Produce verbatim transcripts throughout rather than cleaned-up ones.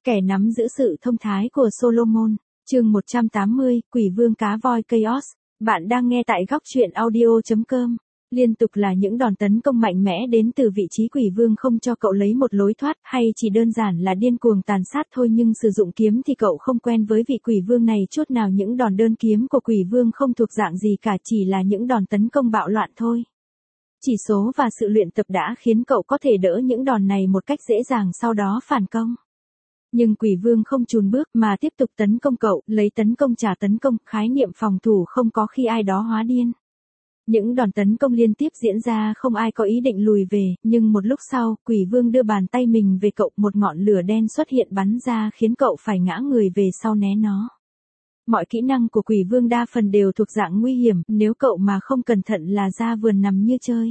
Kẻ nắm giữ sự thông thái của Solomon, chương một trăm tám mươi, Quỷ vương cá voi Chaos. Bạn đang nghe tại góc truyện audio chấm com. Liên tục là những đòn tấn công mạnh mẽ đến từ vị trí quỷ vương không cho cậu lấy một lối thoát, hay chỉ đơn giản là điên cuồng tàn sát thôi, nhưng sử dụng kiếm thì cậu không quen với vị quỷ vương này chút nào. Những đòn đơn kiếm của quỷ vương không thuộc dạng gì cả, chỉ là những đòn tấn công bạo loạn thôi. Chỉ số và sự luyện tập đã khiến cậu có thể đỡ những đòn này một cách dễ dàng, sau đó phản công. Nhưng quỷ vương không chùn bước mà tiếp tục tấn công cậu, lấy tấn công trả tấn công, khái niệm phòng thủ không có khi ai đó hóa điên. Những đòn tấn công liên tiếp diễn ra, không ai có ý định lùi về, nhưng một lúc sau, quỷ vương đưa bàn tay mình về cậu, một ngọn lửa đen xuất hiện bắn ra khiến cậu phải ngã người về sau né nó. Mọi kỹ năng của quỷ vương đa phần đều thuộc dạng nguy hiểm, nếu cậu mà không cẩn thận là ra vườn nằm như chơi.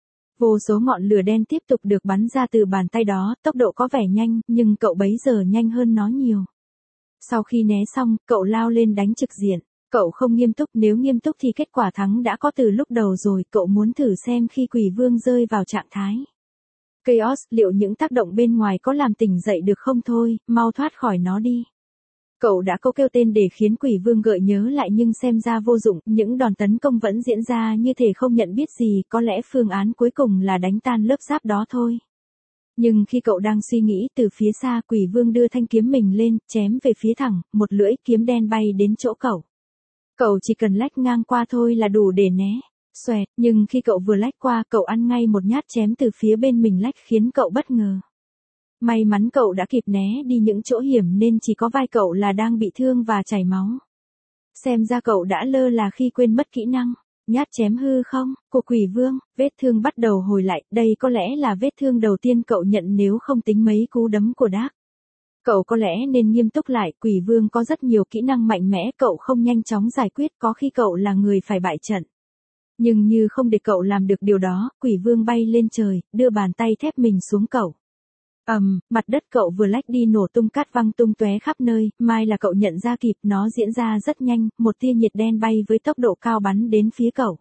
Vô số ngọn lửa đen tiếp tục được bắn ra từ bàn tay đó, tốc độ có vẻ nhanh, nhưng cậu bấy giờ nhanh hơn nó nhiều. Sau khi né xong, cậu lao lên đánh trực diện. Cậu không nghiêm túc, nếu nghiêm túc thì kết quả thắng đã có từ lúc đầu rồi. Cậu muốn thử xem khi quỷ vương rơi vào trạng thái Chaos, liệu những tác động bên ngoài có làm tỉnh dậy được không? Thôi, mau thoát khỏi nó đi. Cậu đã câu kêu tên để khiến quỷ vương gợi nhớ lại, nhưng xem ra vô dụng, những đòn tấn công vẫn diễn ra như thể không nhận biết gì, có lẽ phương án cuối cùng là đánh tan lớp giáp đó thôi. Nhưng khi cậu đang suy nghĩ, từ phía xa quỷ vương đưa thanh kiếm mình lên, chém về phía thẳng, một lưỡi kiếm đen bay đến chỗ cậu. Cậu chỉ cần lách ngang qua thôi là đủ để né. Xoẹt, nhưng khi cậu vừa lách qua, cậu ăn ngay một nhát chém từ phía bên mình lách khiến cậu bất ngờ. May mắn cậu đã kịp né đi những chỗ hiểm nên chỉ có vai cậu là đang bị thương và chảy máu. Xem ra cậu đã lơ là khi quên mất kỹ năng nhát chém hư không của quỷ vương. Vết thương bắt đầu hồi lại, đây có lẽ là vết thương đầu tiên cậu nhận nếu không tính mấy cú đấm của Dark. Cậu có lẽ nên nghiêm túc lại, quỷ vương có rất nhiều kỹ năng mạnh mẽ, cậu không nhanh chóng giải quyết, có khi cậu là người phải bại trận. Nhưng như không để cậu làm được điều đó, quỷ vương bay lên trời, đưa bàn tay thép mình xuống cậu. Ầm, um, mặt đất cậu vừa lách đi nổ tung, cát văng tung tóe khắp nơi, may là cậu nhận ra kịp, nó diễn ra rất nhanh, một tia nhiệt đen bay với tốc độ cao bắn đến phía cậu.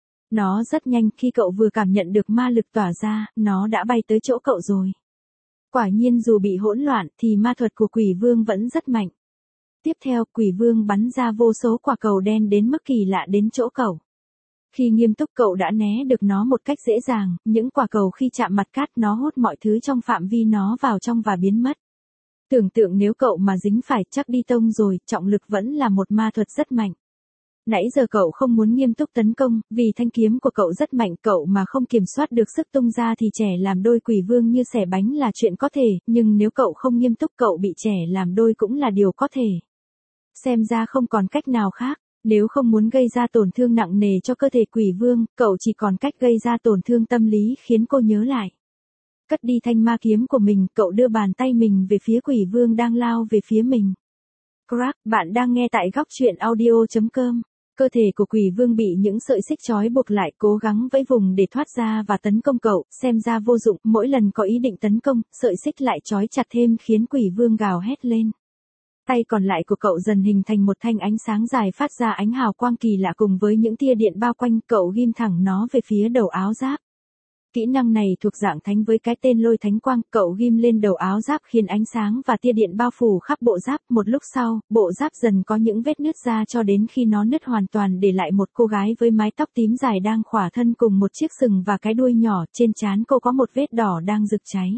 Nó rất nhanh, khi cậu vừa cảm nhận được ma lực tỏa ra, nó đã bay tới chỗ cậu rồi. Quả nhiên dù bị hỗn loạn thì ma thuật của quỷ vương vẫn rất mạnh. Tiếp theo, quỷ vương bắn ra vô số quả cầu đen đến mức kỳ lạ đến chỗ cậu. Khi nghiêm túc cậu đã né được nó một cách dễ dàng, những quả cầu khi chạm mặt cát nó hút mọi thứ trong phạm vi nó vào trong và biến mất. Tưởng tượng nếu cậu mà dính phải chắc đi tông rồi, trọng lực vẫn là một ma thuật rất mạnh. Nãy giờ cậu không muốn nghiêm túc tấn công, vì thanh kiếm của cậu rất mạnh, cậu mà không kiểm soát được sức tung ra thì trẻ làm đôi quỷ vương như xẻ bánh là chuyện có thể, nhưng nếu cậu không nghiêm túc cậu bị trẻ làm đôi cũng là điều có thể. Xem ra không còn cách nào khác. Nếu không muốn gây ra tổn thương nặng nề cho cơ thể quỷ vương, cậu chỉ còn cách gây ra tổn thương tâm lý khiến cô nhớ lại. Cất đi thanh ma kiếm của mình, cậu đưa bàn tay mình về phía quỷ vương đang lao về phía mình. Crack, bạn đang nghe tại góc truyện audio chấm com. Cơ thể của quỷ vương bị những sợi xích trói buộc lại, cố gắng vẫy vùng để thoát ra và tấn công cậu, xem ra vô dụng, mỗi lần có ý định tấn công, sợi xích lại trói chặt thêm khiến quỷ vương gào hét lên. Tay còn lại của cậu dần hình thành một thanh ánh sáng dài phát ra ánh hào quang kỳ lạ cùng với những tia điện bao quanh, cậu ghim thẳng nó về phía đầu áo giáp. Kỹ năng này thuộc dạng thánh với cái tên lôi thánh quang, cậu ghim lên đầu áo giáp khiến ánh sáng và tia điện bao phủ khắp bộ giáp, một lúc sau, bộ giáp dần có những vết nứt ra cho đến khi nó nứt hoàn toàn để lại một cô gái với mái tóc tím dài đang khỏa thân cùng một chiếc sừng và cái đuôi nhỏ, trên trán cô có một vết đỏ đang rực cháy.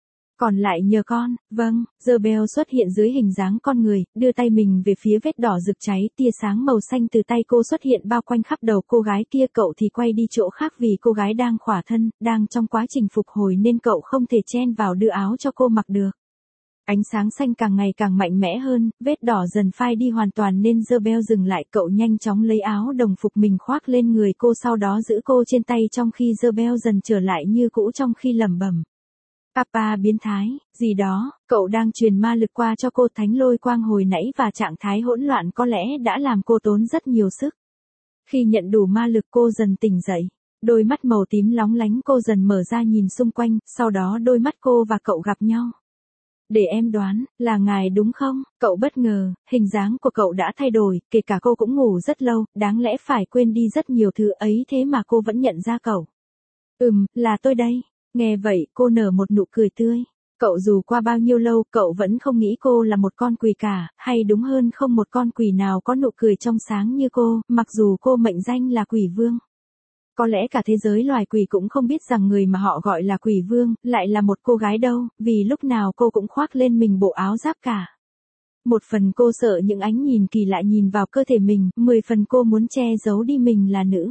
Còn lại nhờ con, vâng, Jezebel xuất hiện dưới hình dáng con người, đưa tay mình về phía vết đỏ rực cháy, tia sáng màu xanh từ tay cô xuất hiện bao quanh khắp đầu cô gái kia, cậu thì quay đi chỗ khác vì cô gái đang khỏa thân, đang trong quá trình phục hồi nên cậu không thể chen vào đưa áo cho cô mặc được. Ánh sáng xanh càng ngày càng mạnh mẽ hơn, vết đỏ dần phai đi hoàn toàn nên Jezebel dừng lại, cậu nhanh chóng lấy áo đồng phục mình khoác lên người cô, sau đó giữ cô trên tay trong khi Jezebel dần trở lại như cũ trong khi lẩm bẩm. Papa biến thái, gì đó, cậu đang truyền ma lực qua cho cô, thánh lôi quang hồi nãy và trạng thái hỗn loạn có lẽ đã làm cô tốn rất nhiều sức. Khi nhận đủ ma lực cô dần tỉnh dậy, đôi mắt màu tím lóng lánh cô dần mở ra nhìn xung quanh, sau đó đôi mắt cô và cậu gặp nhau. Để em đoán, là ngài đúng không? Cậu bất ngờ, hình dáng của cậu đã thay đổi, kể cả cô cũng ngủ rất lâu, đáng lẽ phải quên đi rất nhiều thứ ấy thế mà cô vẫn nhận ra cậu. Ừm, là tôi đây. Nghe vậy, cô nở một nụ cười tươi. Cậu dù qua bao nhiêu lâu, cậu vẫn không nghĩ cô là một con quỷ cả, hay đúng hơn không một con quỷ nào có nụ cười trong sáng như cô, mặc dù cô mệnh danh là quỷ vương. Có lẽ cả thế giới loài quỷ cũng không biết rằng người mà họ gọi là quỷ vương, lại là một cô gái đâu, vì lúc nào cô cũng khoác lên mình bộ áo giáp cả. Một phần cô sợ những ánh nhìn kỳ lạ nhìn vào cơ thể mình, mười phần cô muốn che giấu đi mình là nữ.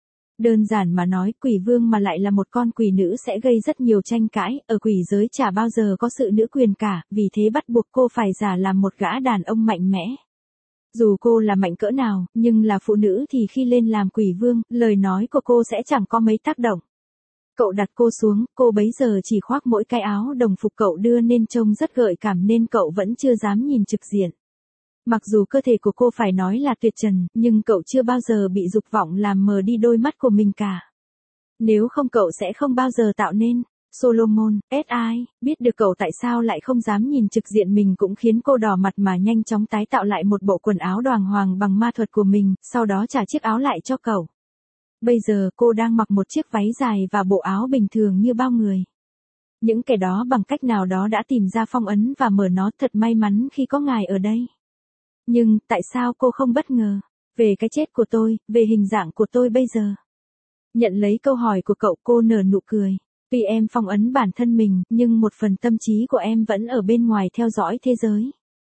Đơn giản mà nói, quỷ vương mà lại là một con quỷ nữ sẽ gây rất nhiều tranh cãi, ở quỷ giới chả bao giờ có sự nữ quyền cả, vì thế bắt buộc cô phải giả làm một gã đàn ông mạnh mẽ. Dù cô là mạnh cỡ nào, nhưng là phụ nữ thì khi lên làm quỷ vương, lời nói của cô sẽ chẳng có mấy tác động. Cậu đặt cô xuống, cô bấy giờ chỉ khoác mỗi cái áo đồng phục cậu đưa nên trông rất gợi cảm nên cậu vẫn chưa dám nhìn trực diện. Mặc dù cơ thể của cô phải nói là tuyệt trần, nhưng cậu chưa bao giờ bị dục vọng làm mờ đi đôi mắt của mình cả. Nếu không cậu sẽ không bao giờ tạo nên. Solomon, ét i, biết được cậu tại sao lại không dám nhìn trực diện mình cũng khiến cô đỏ mặt mà nhanh chóng tái tạo lại một bộ quần áo đoàng hoàng bằng ma thuật của mình, sau đó trả chiếc áo lại cho cậu. Bây giờ cô đang mặc một chiếc váy dài và bộ áo bình thường như bao người. Những kẻ đó bằng cách nào đó đã tìm ra phong ấn và mở nó, thật may mắn khi có ngài ở đây. Nhưng, tại sao cô không bất ngờ? Về cái chết của tôi, về hình dạng của tôi bây giờ. Nhận lấy câu hỏi của cậu, cô nở nụ cười. Tuy em phong ấn bản thân mình, nhưng một phần tâm trí của em vẫn ở bên ngoài theo dõi thế giới.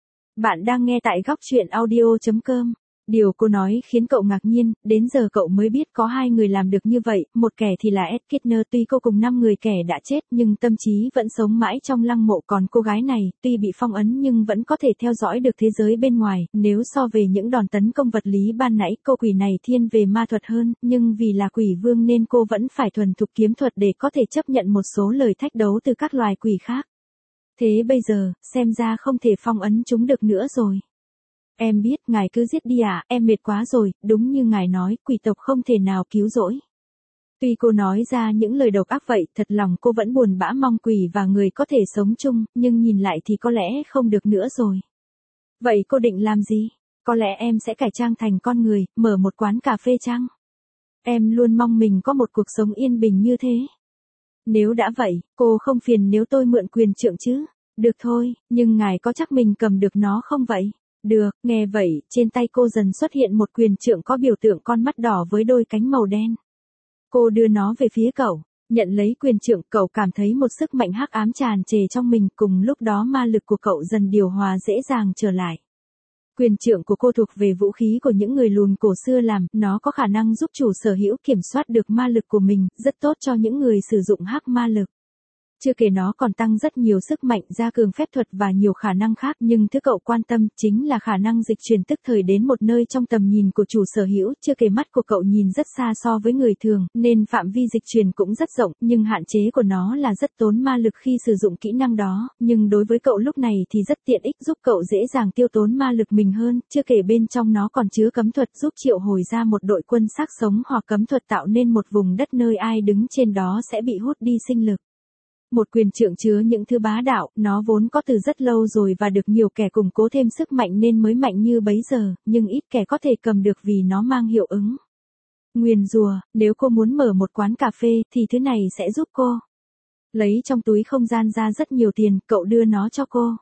Bạn đang nghe tại góc truyện audio chấm com. Điều cô nói khiến cậu ngạc nhiên, đến giờ cậu mới biết có hai người làm được như vậy, một kẻ thì là Ed Kitner, tuy cô cùng năm người kẻ đã chết nhưng tâm trí vẫn sống mãi trong lăng mộ, còn cô gái này, tuy bị phong ấn nhưng vẫn có thể theo dõi được thế giới bên ngoài, nếu so về những đòn tấn công vật lý ban nãy, cô quỷ này thiên về ma thuật hơn, nhưng vì là quỷ vương nên cô vẫn phải thuần thục kiếm thuật để có thể chấp nhận một số lời thách đấu từ các loài quỷ khác. Thế bây giờ, xem ra không thể phong ấn chúng được nữa rồi. Em biết, ngài cứ giết đi à, em mệt quá rồi, đúng như ngài nói, quỷ tộc không thể nào cứu rỗi. Tuy cô nói ra những lời độc ác vậy, thật lòng cô vẫn buồn bã mong quỷ và người có thể sống chung, nhưng nhìn lại thì có lẽ không được nữa rồi. Vậy cô định làm gì? Có lẽ em sẽ cải trang thành con người, mở một quán cà phê chăng? Em luôn mong mình có một cuộc sống yên bình như thế. Nếu đã vậy, cô không phiền nếu tôi mượn quyền trượng chứ? Được thôi, nhưng ngài có chắc mình cầm được nó không vậy? Được, nghe vậy, trên tay cô dần xuất hiện một quyền trượng có biểu tượng con mắt đỏ với đôi cánh màu đen. Cô đưa nó về phía cậu, nhận lấy quyền trượng, cậu cảm thấy một sức mạnh hắc ám tràn trề trong mình, cùng lúc đó ma lực của cậu dần điều hòa dễ dàng trở lại. Quyền trượng của cô thuộc về vũ khí của những người lùn cổ xưa làm, nó có khả năng giúp chủ sở hữu kiểm soát được ma lực của mình, rất tốt cho những người sử dụng hắc ma lực. Chưa kể nó còn tăng rất nhiều sức mạnh, gia cường phép thuật và nhiều khả năng khác, nhưng thứ cậu quan tâm chính là khả năng dịch chuyển tức thời đến một nơi trong tầm nhìn của chủ sở hữu. Chưa kể mắt của cậu nhìn rất xa so với người thường, nên phạm vi dịch chuyển cũng rất rộng, nhưng hạn chế của nó là rất tốn ma lực khi sử dụng kỹ năng đó, nhưng đối với cậu lúc này thì rất tiện ích, giúp cậu dễ dàng tiêu tốn ma lực mình hơn. Chưa kể bên trong nó còn chứa cấm thuật giúp triệu hồi ra một đội quân xác sống, hoặc cấm thuật tạo nên một vùng đất nơi ai đứng trên đó sẽ bị hút đi sinh lực. Một quyền trượng chứa những thứ bá đạo, nó vốn có từ rất lâu rồi và được nhiều kẻ củng cố thêm sức mạnh nên mới mạnh như bấy giờ, nhưng ít kẻ có thể cầm được vì nó mang hiệu ứng nguyền rủa. Nếu cô muốn mở một quán cà phê thì thứ này sẽ giúp cô. Lấy trong túi không gian ra rất nhiều tiền, cậu đưa nó cho cô.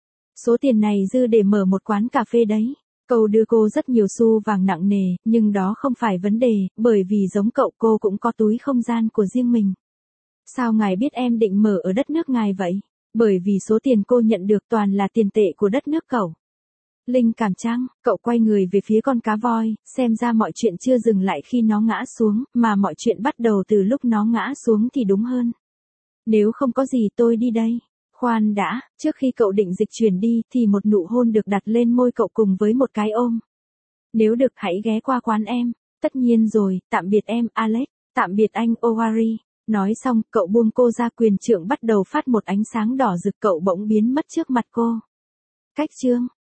Số tiền này dư để mở một quán cà phê đấy. Cậu đưa cô rất nhiều xu vàng nặng nề, nhưng đó không phải vấn đề, bởi vì giống cậu, cô cũng có túi không gian của riêng mình. Sao ngài biết em định mở ở đất nước ngài vậy? Bởi vì số tiền cô nhận được toàn là tiền tệ của đất nước cậu. Linh cảm chăng? Cậu quay người về phía con cá voi, xem ra mọi chuyện chưa dừng lại khi nó ngã xuống, mà mọi chuyện bắt đầu từ lúc nó ngã xuống thì đúng hơn. Nếu không có gì tôi đi đây. Khoan đã, trước khi cậu định dịch chuyển đi thì một nụ hôn được đặt lên môi cậu cùng với một cái ôm. Nếu được hãy ghé qua quán em. Tất nhiên rồi, tạm biệt em, Alex. Tạm biệt anh, Owari. Nói xong, cậu buông cô ra, quyền trượng bắt đầu phát một ánh sáng đỏ rực, cậu bỗng biến mất trước mặt cô. Cách chương